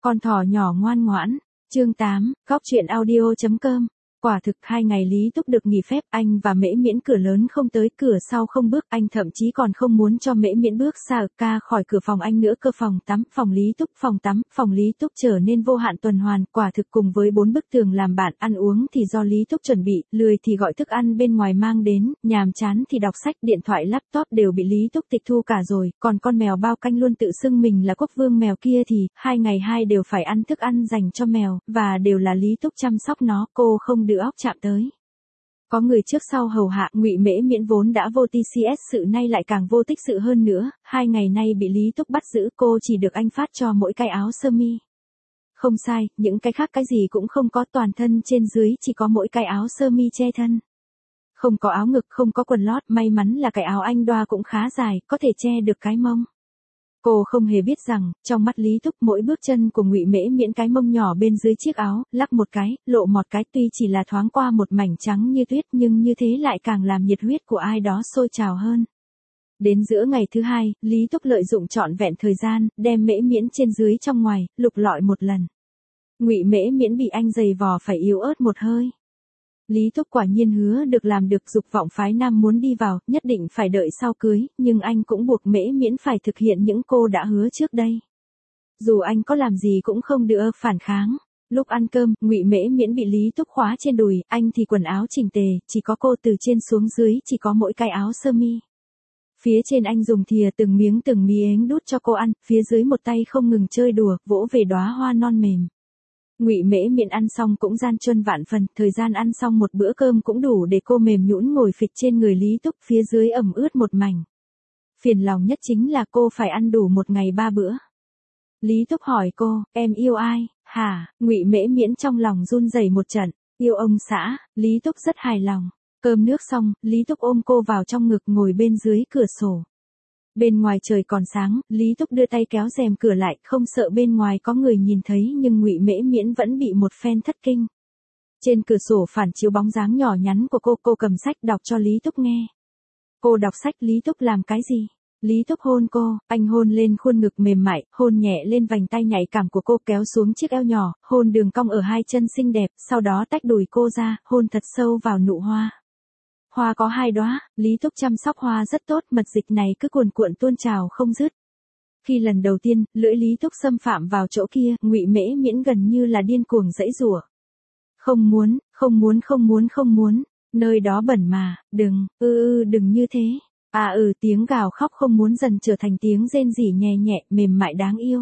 Con thỏ nhỏ ngoan ngoãn. Chương 8, góc truyện audio.com. Quả thực 2 ngày Lý Túc được nghỉ phép, anh và Mễ Miễn cửa lớn không tới, cửa sau không bước, anh thậm chí còn không muốn cho Mễ Miễn bước xa khỏi cửa phòng anh nữa cơ. Phòng tắm, phòng Lý Túc, phòng tắm, phòng Lý Túc trở nên vô hạn tuần hoàn, quả thực cùng với 4 bức tường làm bạn. Ăn uống thì do Lý Túc chuẩn bị, lười thì gọi thức ăn bên ngoài mang đến, nhàm chán thì đọc sách, điện thoại laptop đều bị Lý Túc tịch thu cả rồi, còn con mèo bao canh luôn tự xưng mình là quốc vương mèo kia thì 2 ngày 2 đều phải ăn thức ăn dành cho mèo, và đều là Lý Túc chăm sóc nó, cô không đưa óc chạm tới. Có người trước sau hầu hạ, Ngụy Mễ Miễn vốn đã vô TCS sự nay lại càng vô tích sự hơn nữa, 2 ngày nay bị Lý Túc bắt giữ, cô chỉ được anh phát cho mỗi cái áo sơ mi. Không sai, những cái khác cái gì cũng không có, toàn thân trên dưới chỉ có mỗi cái áo sơ mi che thân. Không có áo ngực, không có quần lót, may mắn là cái áo anh đoa cũng khá dài, có thể che được cái mông. Cô không hề biết rằng, trong mắt Lý Túc mỗi bước chân của Ngụy Mễ Miễn cái mông nhỏ bên dưới chiếc áo, lắc một cái, lộ một cái, tuy chỉ là thoáng qua một mảnh trắng như tuyết nhưng như thế lại càng làm nhiệt huyết của ai đó sôi trào hơn. Đến giữa ngày thứ 2, Lý Túc lợi dụng trọn vẹn thời gian, đem Mễ Miễn trên dưới trong ngoài, lục lọi một lần. Ngụy Mễ Miễn bị anh giày vò phải yếu ớt một hơi. Lý Túc quả nhiên hứa được làm được, dục vọng phái nam muốn đi vào, nhất định phải đợi sau cưới, nhưng anh cũng buộc Mễ Miễn phải thực hiện những cô đã hứa trước đây. Dù anh có làm gì cũng không được phản kháng. Lúc ăn cơm, Ngụy Mễ Miễn bị Lý Túc khóa trên đùi, anh thì quần áo chỉnh tề, chỉ có cô từ trên xuống dưới chỉ có mỗi cái áo sơ mi. Phía trên anh dùng thìa từng miếng đút cho cô ăn, phía dưới một tay không ngừng chơi đùa, vỗ về đóa hoa non mềm. Ngụy Mễ Miễn ăn xong cũng gian truân vạn phần, thời gian ăn xong một bữa cơm cũng đủ để cô mềm nhũn ngồi phịch trên người Lý Túc, phía dưới ẩm ướt một mảnh. Phiền lòng nhất chính là cô phải ăn đủ một ngày 3 bữa. Lý Túc hỏi cô, em yêu ai, hả? Ngụy Mễ Miễn trong lòng run rẩy một trận, yêu ông xã. Lý Túc rất hài lòng. Cơm nước xong, Lý Túc ôm cô vào trong ngực ngồi bên dưới cửa sổ. Bên ngoài trời còn sáng, Lý Túc đưa tay kéo rèm cửa lại, không sợ bên ngoài có người nhìn thấy, nhưng Ngụy Mễ Miễn vẫn bị một phen thất kinh. Trên cửa sổ phản chiếu bóng dáng nhỏ nhắn của cô cầm sách đọc cho Lý Túc nghe. Cô đọc sách, Lý Túc làm cái gì? Lý Túc hôn cô, anh hôn lên khuôn ngực mềm mại, hôn nhẹ lên vành tay nhạy cảm của cô, kéo xuống chiếc eo nhỏ, hôn đường cong ở hai chân xinh đẹp, sau đó tách đùi cô ra, hôn thật sâu vào nụ hoa. Hoa có 2 đóa, Lý Túc chăm sóc hoa rất tốt, mật dịch này cứ cuồn cuộn tuôn trào không dứt. Khi lần đầu tiên, lưỡi Lý Túc xâm phạm vào chỗ kia, Ngụy Mễ Miễn gần như là điên cuồng giãy giụa. Không muốn, nơi đó bẩn mà, đừng, đừng như thế. Tiếng gào khóc không muốn dần trở thành tiếng rên rỉ nhẹ nhẹ, mềm mại đáng yêu.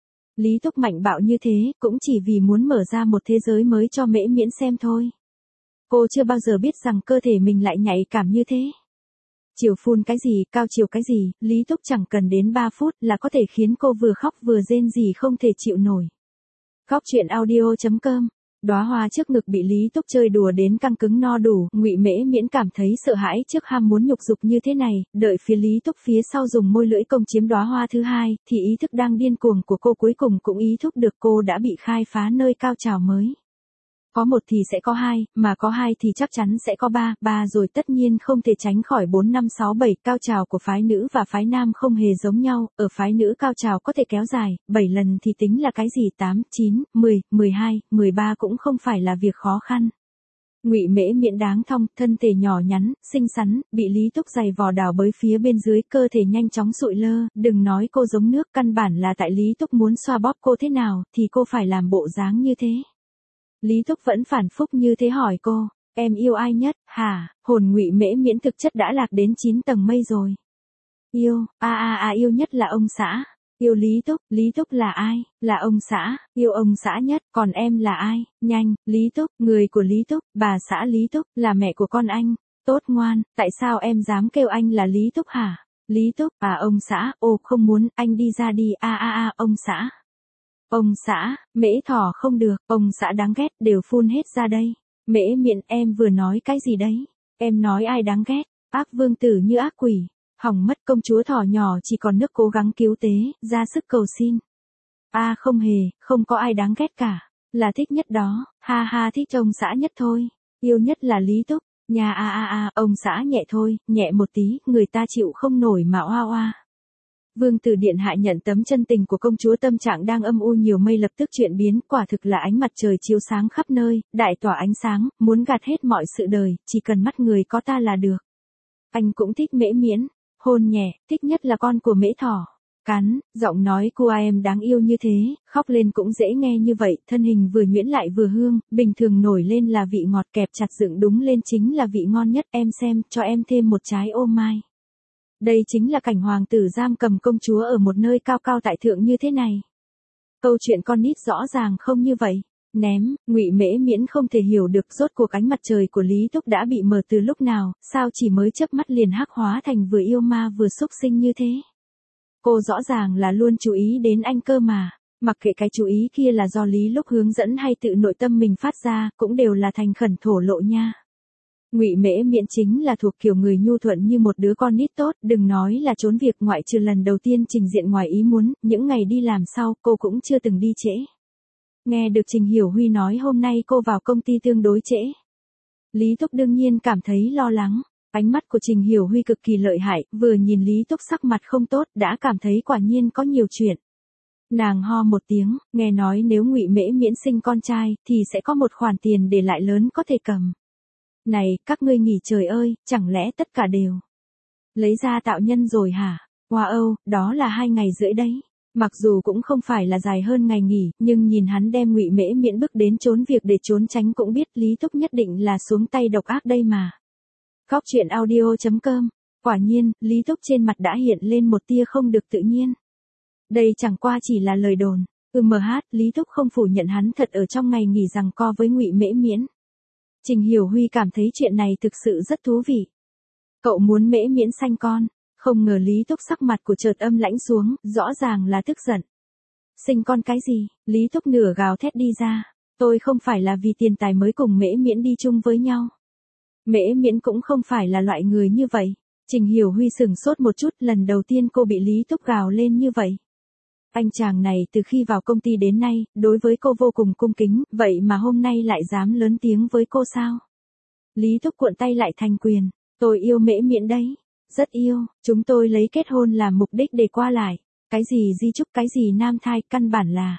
Lý Túc mạnh bạo như thế, cũng chỉ vì muốn mở ra một thế giới mới cho Mễ Miễn xem thôi. Cô chưa bao giờ biết rằng cơ thể mình lại nhạy cảm như thế. Chiều phun cái gì, cao chiều cái gì, Lý Túc chẳng cần đến 3 phút là có thể khiến cô vừa khóc vừa rên rỉ không thể chịu nổi. Góc truyện audio.com. Đóa hoa trước ngực bị Lý Túc chơi đùa đến căng cứng no đủ, Ngụy Mễ Miễn cảm thấy sợ hãi trước ham muốn nhục dục như thế này, đợi phía Lý Túc phía sau dùng môi lưỡi công chiếm đóa hoa thứ 2, thì ý thức đang điên cuồng của cô cuối cùng cũng ý thức được cô đã bị khai phá nơi cao trào mới. Có 1 thì sẽ có 2, mà có 2 thì chắc chắn sẽ có 3 rồi tất nhiên không thể tránh khỏi 4, 5, 6, 7. Cao trào của phái nữ và phái nam không hề giống nhau, ở phái nữ cao trào có thể kéo dài, 7 lần thì tính là cái gì, 8, 9, 10, 12, 13 cũng không phải là việc khó khăn. Ngụy Mễ Miễn đáng thong, thân thể nhỏ nhắn, xinh xắn, bị Lý Túc giày vò đào bới phía bên dưới, cơ thể nhanh chóng sụi lơ, đừng nói cô giống nước, căn bản là tại Lý Túc muốn xoa bóp cô thế nào, thì cô phải làm bộ dáng như thế. Lý Túc vẫn phản phúc như thế hỏi cô, em yêu ai nhất, hả? Hồn Ngụy Mễ Miễn thực chất đã lạc đến 9 tầng mây rồi. Yêu, yêu nhất là ông xã. Yêu Lý Túc là ai? Là ông xã, yêu ông xã nhất, còn em là ai? Nhanh, Lý Túc, người của Lý Túc, bà xã Lý Túc, là mẹ của con anh. Tốt ngoan, tại sao em dám kêu anh là Lý Túc hả? Lý Túc, ông xã, không muốn, anh đi ra đi, ông xã. Ông xã, Mễ thỏ không được, ông xã đáng ghét, đều phun hết ra đây. Mễ Miễn, em vừa nói cái gì đấy? Em nói ai đáng ghét? Ác vương tử như ác quỷ. Hỏng mất, công chúa thỏ nhỏ chỉ còn nước cố gắng cứu tế, ra sức cầu xin. Không hề, không có ai đáng ghét cả. Là thích nhất đó, thích ông xã nhất thôi. Yêu nhất là Lý Túc. Nhà ông xã nhẹ thôi, nhẹ một tí, người ta chịu không nổi mà oa oa. Vương tử điện hạ nhận tấm chân tình của công chúa, tâm trạng đang âm u nhiều mây lập tức chuyển biến, quả thực là ánh mặt trời chiếu sáng khắp nơi, đại tỏa ánh sáng, muốn gạt hết mọi sự đời, chỉ cần mắt người có ta là được. Anh cũng thích Mễ Miễn, hôn nhẹ, thích nhất là con của Mễ Thỏ. Cắn, giọng nói của em đáng yêu như thế, khóc lên cũng dễ nghe như vậy, thân hình vừa nhuyễn lại vừa hương, bình thường nổi lên là vị ngọt, kẹp chặt dựng đúng lên chính là vị ngon nhất, em xem, cho em thêm một trái ô mai. Đây chính là cảnh hoàng tử giam cầm công chúa ở một nơi cao cao tại thượng như thế này. Câu chuyện con nít rõ ràng không như vậy. Ném, Ngụy Mễ Miễn không thể hiểu được rốt cuộc ánh mặt trời của Lý Túc đã bị mờ từ lúc nào, sao chỉ mới chớp mắt liền hắc hóa thành vừa yêu ma vừa xúc sinh như thế. Cô rõ ràng là luôn chú ý đến anh cơ mà, mặc kệ cái chú ý kia là do Lý Lúc hướng dẫn hay tự nội tâm mình phát ra, cũng đều là thành khẩn thổ lộ nha. Ngụy Mễ Miễn chính là thuộc kiểu người nhu thuận như một đứa con nít tốt, đừng nói là trốn việc, ngoại trừ lần đầu tiên trình diện ngoài ý muốn, những ngày đi làm sau, cô cũng chưa từng đi trễ. Nghe được Trình Hiểu Huy nói hôm nay cô vào công ty tương đối trễ, Lý Túc đương nhiên cảm thấy lo lắng. Ánh mắt của Trình Hiểu Huy cực kỳ lợi hại, vừa nhìn Lý Túc sắc mặt không tốt, đã cảm thấy quả nhiên có nhiều chuyện. Nàng ho một tiếng, nghe nói nếu Ngụy Mễ Miễn sinh con trai, thì sẽ có một khoản tiền để lại lớn có thể cầm. Này, các ngươi nghỉ trời ơi, chẳng lẽ tất cả đều lấy ra tạo nhân rồi hả? Wow, đó là 2 ngày rưỡi đấy. Mặc dù cũng không phải là dài hơn ngày nghỉ, nhưng nhìn hắn đem Ngụy Mễ Miễn bức đến trốn việc để trốn tránh cũng biết Lý Túc nhất định là xuống tay độc ác đây mà. Góc truyện audio.com. Quả nhiên, Lý Túc trên mặt đã hiện lên một tia không được tự nhiên. Đây chẳng qua chỉ là lời đồn. Lý Túc không phủ nhận hắn thật ở trong ngày nghỉ giằng co với Ngụy Mễ Miễn. Trình Hiểu Huy cảm thấy chuyện này thực sự rất thú vị. Cậu muốn Mễ Miễn sanh con, không ngờ Lý Túc sắc mặt của chợt âm lãnh xuống, rõ ràng là tức giận. Sinh con cái gì? Lý Túc nửa gào thét đi ra. Tôi không phải là vì tiền tài mới cùng Mễ Miễn đi chung với nhau. Mễ Miễn cũng không phải là loại người như vậy. Trình Hiểu Huy sửng sốt một chút, lần đầu tiên cô bị Lý Túc gào lên như vậy. Anh chàng này từ khi vào công ty đến nay, đối với cô vô cùng cung kính, vậy mà hôm nay lại dám lớn tiếng với cô sao? Lý Túc cuộn tay lại thành quyền. Tôi yêu Mễ Miễn đấy. Rất yêu, chúng tôi lấy kết hôn làm mục đích để qua lại. Cái gì di chúc, cái gì nam thai, căn bản là...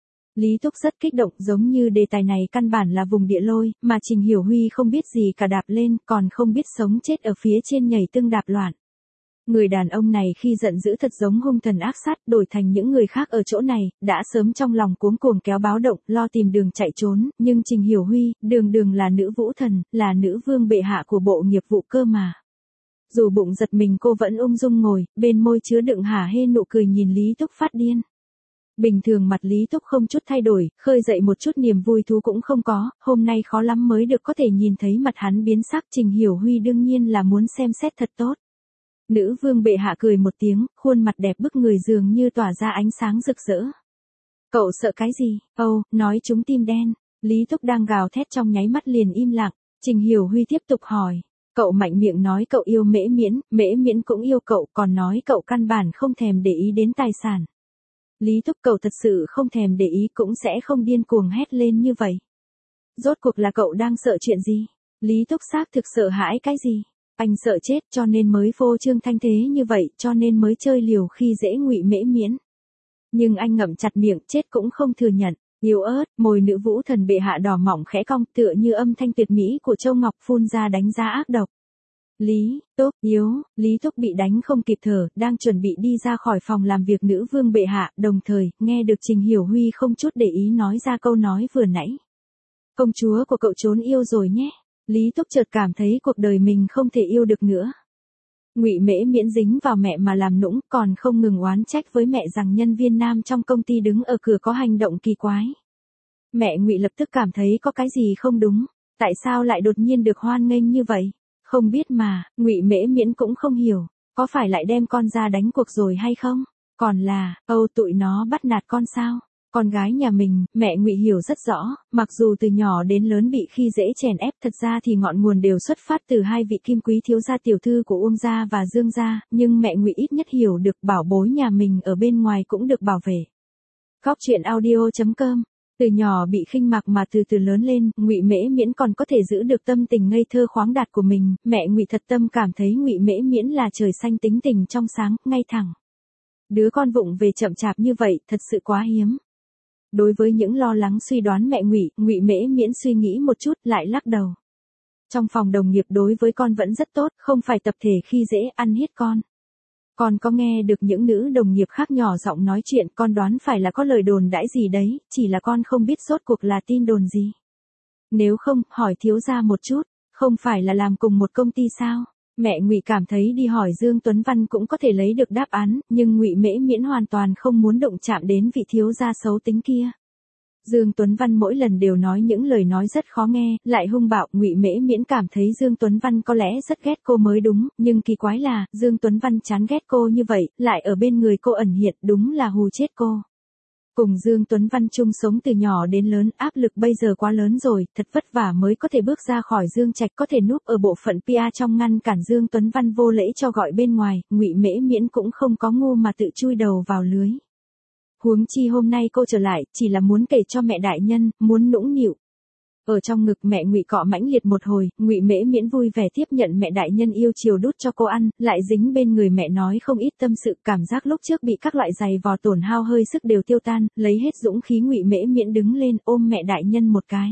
Lý Túc rất kích động, giống như đề tài này căn bản là vùng địa lôi, mà Trình Hiểu Huy không biết gì cả đạp lên, còn không biết sống chết ở phía trên nhảy tưng đạp loạn. Người đàn ông này khi giận dữ thật giống hung thần ác sát, đổi thành những người khác ở chỗ này, đã sớm trong lòng cuống cuồng kéo báo động, lo tìm đường chạy trốn, nhưng Trình Hiểu Huy, đường là nữ vũ thần, là nữ vương bệ hạ của bộ nghiệp vụ cơ mà. Dù bụng giật mình cô vẫn ung dung ngồi, bên môi chứa đựng hả hê nụ cười nhìn Lý Túc phát điên. Bình thường mặt Lý Túc không chút thay đổi, khơi dậy một chút niềm vui thú cũng không có, hôm nay khó lắm mới được có thể nhìn thấy mặt hắn biến sắc. Trình Hiểu Huy đương nhiên là muốn xem xét thật tốt. Nữ vương bệ hạ cười một tiếng, khuôn mặt đẹp bức người dường như tỏa ra ánh sáng rực rỡ. Cậu sợ cái gì? Nói chúng tim đen. Lý Túc đang gào thét trong nháy mắt liền im lặng. Trình Hiểu Huy tiếp tục hỏi. Cậu mạnh miệng nói cậu yêu Mễ Miễn cũng yêu cậu, còn nói cậu căn bản không thèm để ý đến tài sản. Lý Túc, cậu thật sự không thèm để ý cũng sẽ không điên cuồng hét lên như vậy. Rốt cuộc là cậu đang sợ chuyện gì? Lý Túc xác thực sợ hãi cái gì? Anh sợ chết cho nên mới phô trương thanh thế như vậy, cho nên mới chơi liều khi dễ Ngụy Mễ Miễn. Nhưng anh ngậm chặt miệng, chết cũng không thừa nhận. Yếu ớt, môi nữ vũ thần bệ hạ đỏ mỏng khẽ cong, tựa như âm thanh tuyệt mỹ của Châu Ngọc phun ra đánh giá ác độc. Lý Túc bị đánh không kịp thở, đang chuẩn bị đi ra khỏi phòng làm việc nữ vương bệ hạ, đồng thời, nghe được Trình Hiểu Huy không chút để ý nói ra câu nói vừa nãy. Công chúa của cậu trốn yêu rồi nhé. Lý Túc chợt cảm thấy cuộc đời mình không thể yêu được nữa. Ngụy Mễ Miễn dính vào mẹ mà làm nũng, còn không ngừng oán trách với mẹ rằng nhân viên nam trong công ty đứng ở cửa có hành động kỳ quái. Mẹ Ngụy lập tức cảm thấy có cái gì không đúng, tại sao lại đột nhiên được hoan nghênh như vậy? Không biết mà, Ngụy Mễ Miễn cũng không hiểu, có phải lại đem con ra đánh cuộc rồi hay không? Còn là, tụi nó bắt nạt con sao? Con gái nhà mình, mẹ Ngụy hiểu rất rõ, mặc dù từ nhỏ đến lớn bị khi dễ chèn ép, thật ra thì ngọn nguồn đều xuất phát từ hai vị kim quý thiếu gia tiểu thư của Uông gia và Dương gia, nhưng mẹ Ngụy ít nhất hiểu được bảo bối nhà mình ở bên ngoài cũng được bảo vệ. Góc truyện audio.com. Từ nhỏ bị khinh mạc mà từ từ lớn lên, Ngụy Mễ Miễn còn có thể giữ được tâm tình ngây thơ khoáng đạt của mình, mẹ Ngụy thật tâm cảm thấy Ngụy Mễ Miễn là trời xanh tính tình trong sáng, ngay thẳng. Đứa con vụng về chậm chạp như vậy, thật sự quá hiếm. Đối với những lo lắng suy đoán mẹ Ngụy Mễ Miễn suy nghĩ một chút, lại lắc đầu. Trong phòng đồng nghiệp đối với con vẫn rất tốt, không phải tập thể khi dễ ăn hiếp con. Con có nghe được những nữ đồng nghiệp khác nhỏ giọng nói chuyện, con đoán phải là có lời đồn đãi gì đấy, chỉ là con không biết rốt cuộc là tin đồn gì. Nếu không, hỏi thiếu gia một chút, không phải là làm cùng một công ty sao? Mẹ Ngụy cảm thấy đi hỏi Dương Tuấn Văn cũng có thể lấy được đáp án, nhưng Ngụy Mễ Miễn hoàn toàn không muốn động chạm đến vị thiếu gia xấu tính kia. Dương Tuấn Văn mỗi lần đều nói những lời nói rất khó nghe, lại hung bạo, Ngụy Mễ Miễn cảm thấy Dương Tuấn Văn có lẽ rất ghét cô mới đúng, nhưng kỳ quái là, Dương Tuấn Văn chán ghét cô như vậy, lại ở bên người cô ẩn hiện, đúng là hù chết cô. Cùng Dương Tuấn Văn chung sống từ nhỏ đến lớn, áp lực bây giờ quá lớn rồi, thật vất vả mới có thể bước ra khỏi Dương Trạch, có thể núp ở bộ phận PR trong ngăn cản Dương Tuấn Văn vô lễ cho gọi bên ngoài, Ngụy Mễ Miễn cũng không có ngu mà tự chui đầu vào lưới. Huống chi hôm nay cô trở lại, chỉ là muốn kể cho mẹ đại nhân, muốn nũng nịu. Ở trong ngực mẹ Ngụy cọ mãnh liệt một hồi, Ngụy Mễ Miễn vui vẻ tiếp nhận mẹ đại nhân yêu chiều đút cho cô ăn, lại dính bên người mẹ nói không ít tâm sự, cảm giác lúc trước bị các loại giày vò tổn hao hơi sức đều tiêu tan, lấy hết dũng khí Ngụy Mễ Miễn đứng lên ôm mẹ đại nhân một cái.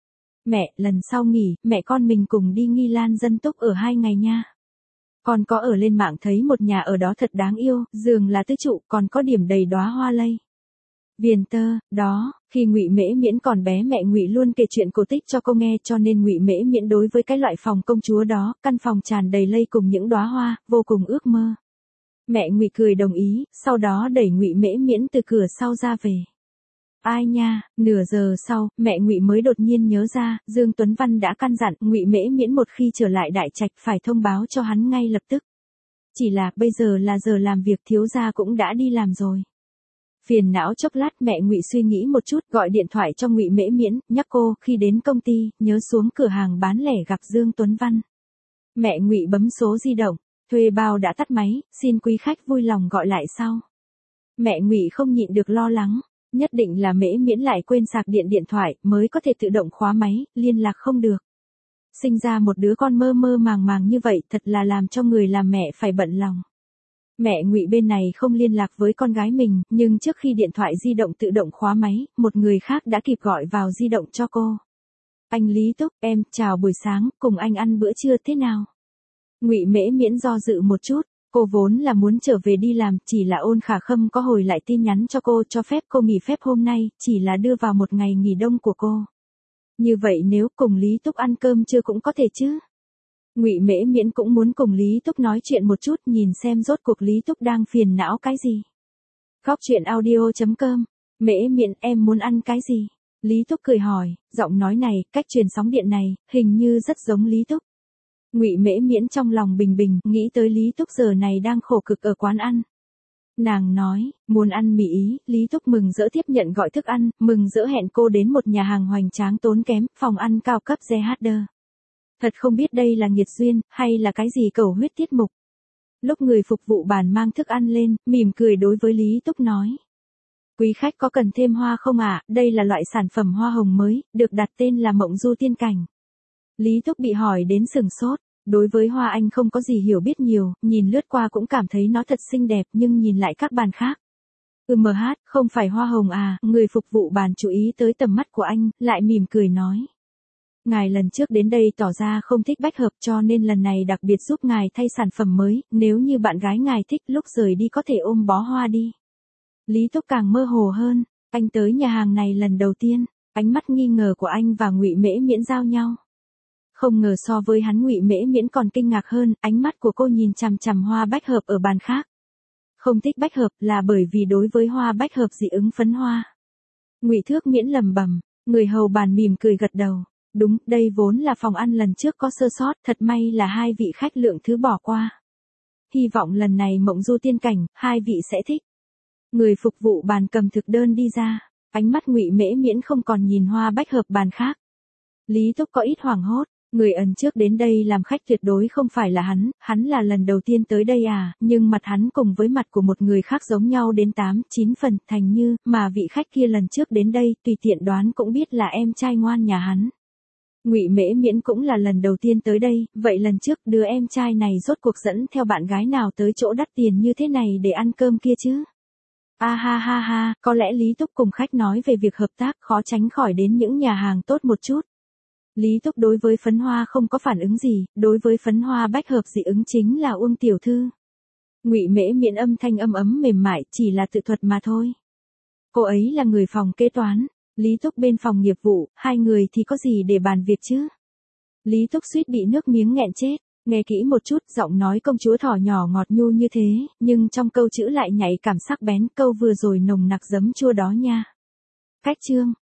Mẹ, lần sau nghỉ, mẹ con mình cùng đi Nghi Lan Dân Túc ở 2 ngày nha. Con có ở lên mạng thấy một nhà ở đó thật đáng yêu, giường là tứ trụ, còn có điểm đầy đóa hoa lây. Viền tơ, đó, khi Ngụy Mễ Miễn còn bé mẹ Ngụy luôn kể chuyện cổ tích cho cô nghe, cho nên Ngụy Mễ Miễn đối với cái loại phòng công chúa đó, căn phòng tràn đầy lây cùng những đóa hoa, vô cùng ước mơ. Mẹ Ngụy cười đồng ý, sau đó đẩy Ngụy Mễ Miễn từ cửa sau ra về. Ai nha, nửa giờ sau, mẹ Ngụy mới đột nhiên nhớ ra, Dương Tuấn Văn đã căn dặn Ngụy Mễ Miễn một khi trở lại Đại Trạch phải thông báo cho hắn ngay lập tức. Chỉ là bây giờ là giờ làm việc, thiếu gia cũng đã đi làm rồi. Phiền não chốc lát, mẹ Ngụy suy nghĩ một chút, gọi điện thoại cho Ngụy Mễ Miễn, nhắc cô khi đến công ty nhớ xuống cửa hàng bán lẻ gặp Dương Tuấn Văn. Mẹ Ngụy bấm số di động, thuê bao đã tắt máy, xin quý khách vui lòng gọi lại sau. Mẹ Ngụy không nhịn được lo lắng, nhất định là Mễ Miễn lại quên sạc điện thoại mới có thể tự động khóa máy, liên lạc không được. Sinh ra một đứa con mơ mơ màng màng như vậy, thật là làm cho người làm mẹ phải bận lòng. Mẹ Ngụy bên này không liên lạc với con gái mình, nhưng trước khi điện thoại di động tự động khóa máy, một người khác đã kịp gọi vào di động cho cô. Anh Lý Túc, em, chào buổi sáng, cùng anh ăn bữa trưa thế nào? Ngụy Mễ Miễn do dự một chút, cô vốn là muốn trở về đi làm, chỉ là Ôn Khả Khâm có hồi lại tin nhắn cho cô cho phép cô nghỉ phép hôm nay, chỉ là đưa vào một ngày nghỉ đông của cô. Như vậy nếu cùng Lý Túc ăn cơm trưa cũng có thể chứ? Ngụy Mễ Miễn cũng muốn cùng Lý Túc nói chuyện một chút, nhìn xem rốt cuộc Lý Túc đang phiền não cái gì. Góc truyện audio.com. Mễ Miễn, em muốn ăn cái gì? Lý Túc cười hỏi, giọng nói này, cách truyền sóng điện này, hình như rất giống Lý Túc. Ngụy Mễ Miễn trong lòng bình bình, nghĩ tới Lý Túc giờ này đang khổ cực ở quán ăn. Nàng nói, muốn ăn mì Ý, Lý Túc mừng rỡ tiếp nhận gọi thức ăn, mừng rỡ hẹn cô đến một nhà hàng hoành tráng tốn kém, phòng ăn cao cấp GHD. Thật không biết đây là nghiệt duyên, hay là cái gì cầu huyết tiết mục. Lúc người phục vụ bàn mang thức ăn lên, mỉm cười đối với Lý Túc nói. Quý khách có cần thêm hoa không ạ? Đây là loại sản phẩm hoa hồng mới, được đặt tên là Mộng Du Tiên Cảnh. Lý Túc bị hỏi đến sừng sốt. Đối với hoa anh không có gì hiểu biết nhiều, nhìn lướt qua cũng cảm thấy nó thật xinh đẹp, nhưng nhìn lại các bàn khác. Không phải hoa hồng à? Người phục vụ bàn chú ý tới tầm mắt của anh, lại mỉm cười nói. Ngài lần trước đến đây tỏ ra không thích bách hợp, cho nên lần này đặc biệt giúp ngài thay sản phẩm mới, nếu như bạn gái ngài thích lúc rời đi có thể ôm bó hoa đi. Lý Túc càng mơ hồ hơn, anh tới nhà hàng này lần đầu tiên, ánh mắt nghi ngờ của anh và Ngụy Mễ Miễn giao nhau. Không ngờ so với hắn Ngụy Mễ Miễn còn kinh ngạc hơn, ánh mắt của cô nhìn chằm chằm hoa bách hợp ở bàn khác. Không thích bách hợp là bởi vì đối với hoa bách hợp dị ứng phấn hoa. Ngụy Thước Miễn lẩm bẩm, người hầu bàn mỉm cười gật đầu. Đúng, đây vốn là phòng ăn lần trước có sơ sót, thật may là hai vị khách lượng thứ bỏ qua. Hy vọng lần này Mộng Du Tiên Cảnh, hai vị sẽ thích. Người phục vụ bàn cầm thực đơn đi ra, ánh mắt Ngụy Mễ Miễn không còn nhìn hoa bách hợp bàn khác. Lý Túc có ít hoảng hốt, người ẩn trước đến đây làm khách tuyệt đối không phải là hắn là lần đầu tiên tới đây à, nhưng mặt hắn cùng với mặt của một người khác giống nhau đến 8-9 phần, thành như, mà vị khách kia lần trước đến đây, tùy tiện đoán cũng biết là em trai ngoan nhà hắn. Ngụy Mễ Miễn cũng là lần đầu tiên tới đây, vậy lần trước đứa em trai này rốt cuộc dẫn theo bạn gái nào tới chỗ đắt tiền như thế này để ăn cơm kia chứ? A ha ha ha, có lẽ Lý Túc cùng khách nói về việc hợp tác khó tránh khỏi đến những nhà hàng tốt một chút. Lý Túc đối với phấn hoa không có phản ứng gì, đối với phấn hoa bách hợp dị ứng chính là Uông tiểu thư. Ngụy Mễ Miễn âm thanh ấm ấm mềm mại, chỉ là tự thuật mà thôi. Cô ấy là người phòng kế toán, Lý Túc bên phòng nghiệp vụ, hai người thì có gì để bàn việc chứ? Lý Túc suýt bị nước miếng nghẹn chết, nghe kỹ một chút, giọng nói công chúa thỏ nhỏ ngọt nhu như thế, nhưng trong câu chữ lại nhạy cảm sắc bén, câu vừa rồi nồng nặc giấm chua đó nha. Cách chương